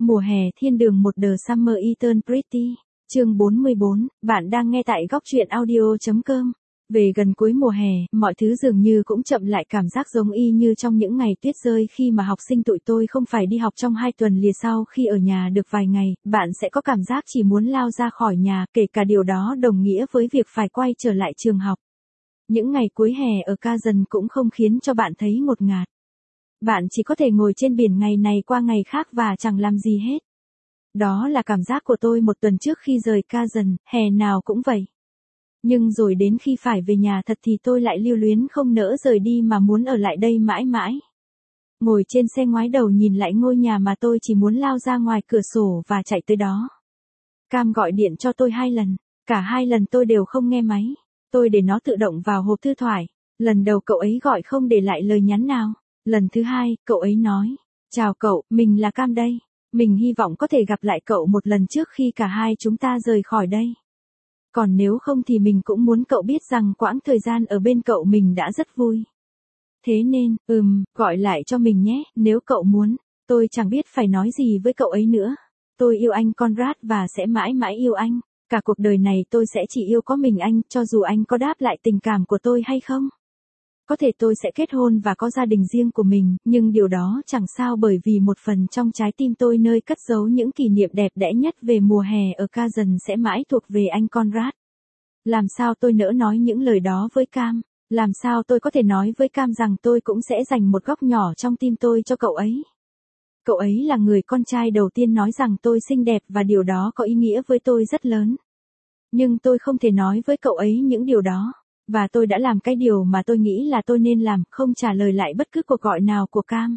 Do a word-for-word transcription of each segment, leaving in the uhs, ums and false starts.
Mùa hè thiên đường một The Summer Eternal Pretty, chương bốn mươi bốn, bạn đang nghe tại góc truyện audio chấm com. Về gần cuối mùa hè, mọi thứ dường như cũng chậm lại, cảm giác giống y như trong những ngày tuyết rơi khi mà học sinh tụi tôi không phải đi học trong hai tuần liền. Sau khi ở nhà được vài ngày, bạn sẽ có cảm giác chỉ muốn lao ra khỏi nhà, kể cả điều đó đồng nghĩa với việc phải quay trở lại trường học. Những ngày cuối hè ở Kazan cũng không khiến cho bạn thấy ngột ngạt. Bạn chỉ có thể ngồi trên biển ngày này qua ngày khác và chẳng làm gì hết. Đó là cảm giác của tôi một tuần trước khi rời Kazan, hè nào cũng vậy. Nhưng rồi đến khi phải về nhà thật thì tôi lại lưu luyến không nỡ rời đi mà muốn ở lại đây mãi mãi. Ngồi trên xe ngoái đầu nhìn lại ngôi nhà mà tôi chỉ muốn lao ra ngoài cửa sổ và chạy tới đó. Cam gọi điện cho tôi hai lần, cả hai lần tôi đều không nghe máy. Tôi để nó tự động vào hộp thư thoại. Lần đầu cậu ấy gọi không để lại lời nhắn nào. Lần thứ hai, cậu ấy nói, chào cậu, mình là Cam đây. Mình hy vọng có thể gặp lại cậu một lần trước khi cả hai chúng ta rời khỏi đây. Còn nếu không thì mình cũng muốn cậu biết rằng quãng thời gian ở bên cậu mình đã rất vui. Thế nên, ừm, gọi lại cho mình nhé, nếu cậu muốn. Tôi chẳng biết phải nói gì với cậu ấy nữa. Tôi yêu anh Conrad và sẽ mãi mãi yêu anh. Cả cuộc đời này tôi sẽ chỉ yêu có mình anh, cho dù anh có đáp lại tình cảm của tôi hay không. Có thể tôi sẽ kết hôn và có gia đình riêng của mình, nhưng điều đó chẳng sao, bởi vì một phần trong trái tim tôi nơi cất giấu những kỷ niệm đẹp đẽ nhất về mùa hè ở Kazan sẽ mãi thuộc về anh Conrad. Làm sao tôi nỡ nói những lời đó với Cam? Làm sao tôi có thể nói với Cam rằng tôi cũng sẽ dành một góc nhỏ trong tim tôi cho cậu ấy? Cậu ấy là người con trai đầu tiên nói rằng tôi xinh đẹp và điều đó có ý nghĩa với tôi rất lớn. Nhưng tôi không thể nói với cậu ấy những điều đó. Và tôi đã làm cái điều mà tôi nghĩ là tôi nên làm, không trả lời lại bất cứ cuộc gọi nào của Cam.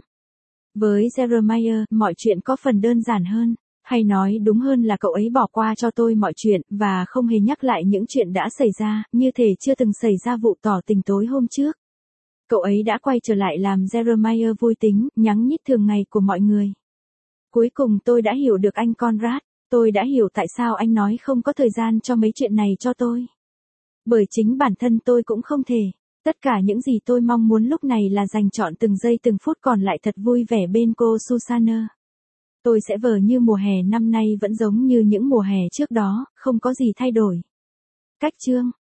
Với Jeremiah, mọi chuyện có phần đơn giản hơn. Hay nói đúng hơn là cậu ấy bỏ qua cho tôi mọi chuyện, và không hề nhắc lại những chuyện đã xảy ra, như thể chưa từng xảy ra vụ tỏ tình tối hôm trước. Cậu ấy đã quay trở lại làm Jeremiah vui tính, nhắn nhít thường ngày của mọi người. Cuối cùng tôi đã hiểu được anh Conrad. Tôi đã hiểu tại sao anh nói không có thời gian cho mấy chuyện này cho tôi. Bởi chính bản thân tôi cũng không thể. Tất cả những gì tôi mong muốn lúc này là dành trọn từng giây từng phút còn lại thật vui vẻ bên cô Susanna. Tôi sẽ vờ như mùa hè năm nay vẫn giống như những mùa hè trước đó, không có gì thay đổi. Cách chương